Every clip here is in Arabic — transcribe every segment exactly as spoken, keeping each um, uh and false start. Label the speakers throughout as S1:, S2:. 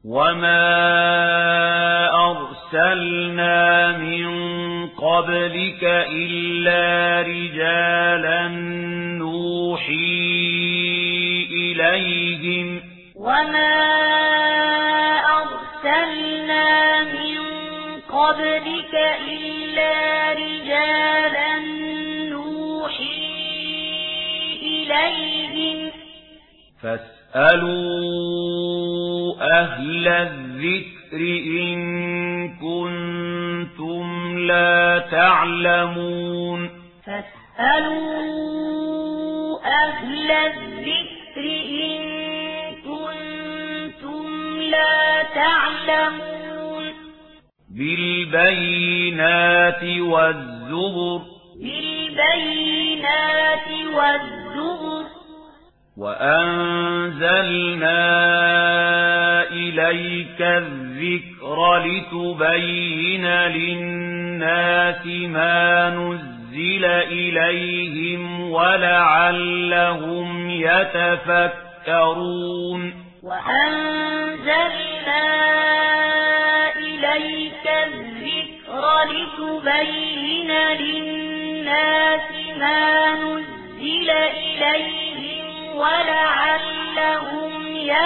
S1: وما أرسلنا من قبلك إلا رجالا نوحي إليهم
S2: وما أرسلنا من قبلك إلا رجالا نوحي إليهم
S1: فاسألوا أهل الذكر إن كنتم لا تعلمون
S2: فاسألوا أهل الذكر إن كنتم لا تعلمون
S1: بالبينات والزبر
S2: بالبينات والزبر
S1: وأنزلنا إليك الذكر لتبين للناس ما نزل إليهم ولعلهم يتفكرون
S2: وأنزلنا إليك الذكر لتبين للناس ما نزل إليهم ولعلهم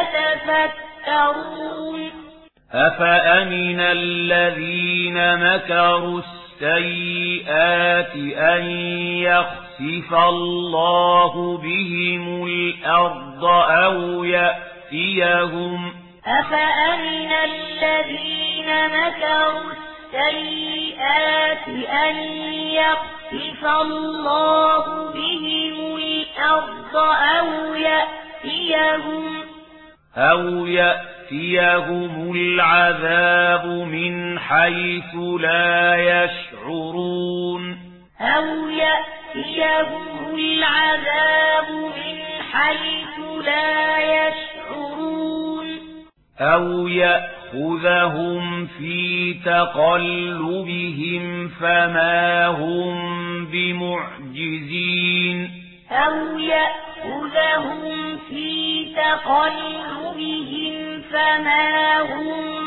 S2: يتفكرون
S1: أفأمن الذين مكروا السيئات أن يخسف الله بهم الأرض أو يأتيهم
S2: أفأمن الذين مكروا السيئات أن يخسف الله بهم الأرض أو يأتيهم
S1: أو يأتيهم العذاب من حيث لا يشعرون
S2: أو يأتيهم العذاب من حيث لا يشعرون
S1: أو يأخذهم في تقلبهم فما هم بمعجزين
S2: أو يأخذهم في تقلبهم فما هم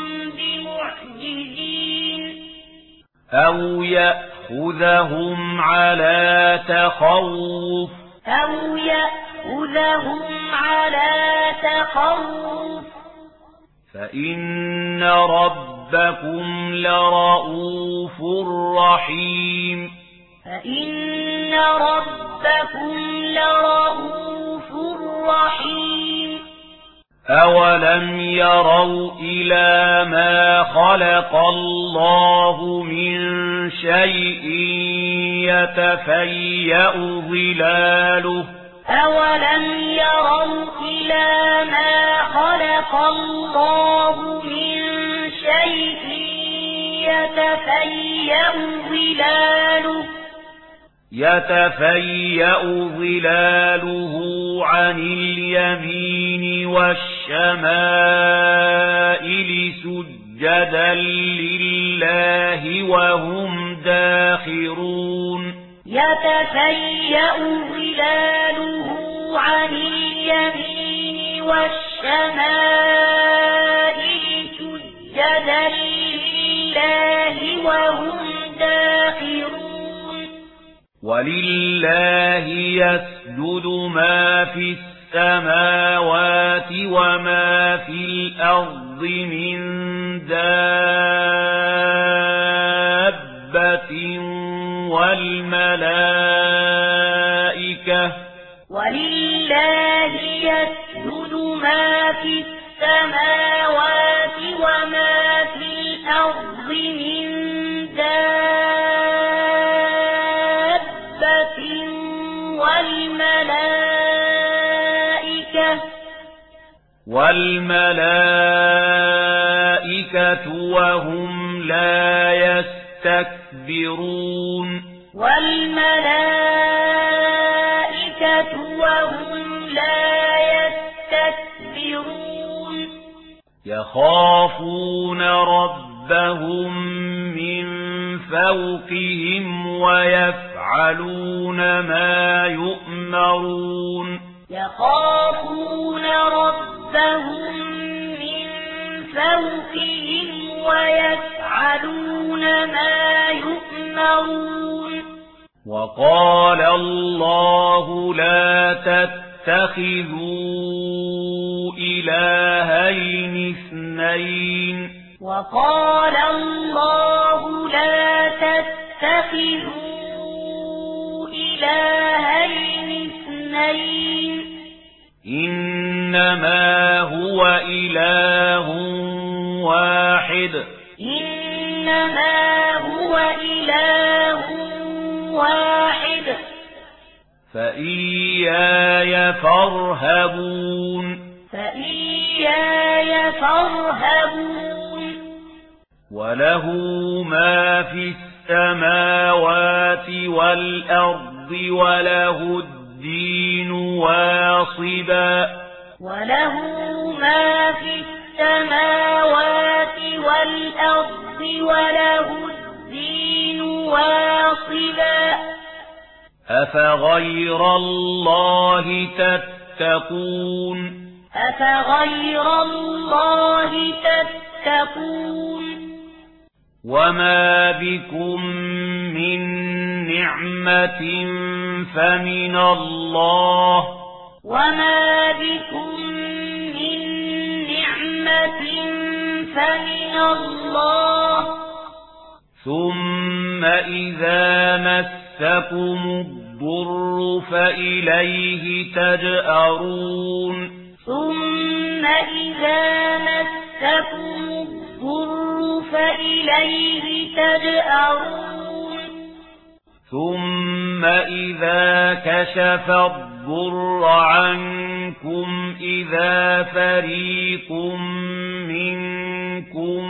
S2: بمعجزين
S1: أو يأخذهم على تخوف
S2: أو يأخذهم على تخوف
S1: فإن ربكم لرؤوف رحيم
S2: فإن ربكم لرؤوف رحيم
S1: أولم يروا إلى ما خلق الله من شيء يتفيأ ظلاله
S2: أولم يروا إلى ما خلق الله من شيء يتفيأ ظلاله
S1: يتفيأ ظلاله عن اليمين والشمائل سجدا لله وهم داخرون
S2: يتفيأ ظلاله عن اليمين والشمائل سجدا لله وهم داخرون
S1: ولله يسجد ما في السماوات وما في الأرض من دابة والملائكة
S2: ولله يسجد ما في السماوات وما في الأرض من دابة والملائكة
S1: والملائكة وهم لا يستكبرون
S2: والملائكة وهم لا يستكبرون
S1: يخافون ربهم من فوقهم ويفعلون ما يؤمرون
S2: يخافون ربهم من فوقهم ويفعلون ما يؤمرون
S1: وقال الله لا تتخذوا إلهين اثنين
S2: وقال الله لا تتخذوا إلهين اثنين
S1: إنما هو إله واحد
S2: إنما هو إله واحد
S1: فإياي فارهبون
S2: فإياي فارهبون
S1: وله ما في السماوات والأرض وله الدين واصبا
S2: وله ما في السماوات والأرض وله الدين واصبا
S1: أفغير الله تتقون
S2: أفغير الله تتقون
S1: وما بكم من نعمة فمن الله
S2: وما بكم من نعمة فمن الله
S1: ثم إذا مسكم الضر فإليه تجأرون
S2: ثم إذا مسكم الضر فإليه تجأرون
S1: ثم إذا كشف الضر عنكم إذا فريق منكم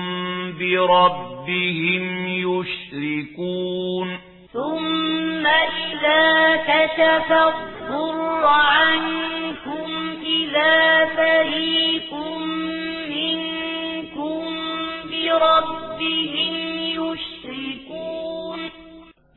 S1: بربهم يشركون
S2: ثم إذا كشف الضر عنكم إذا فريق منكم بربهم يشركون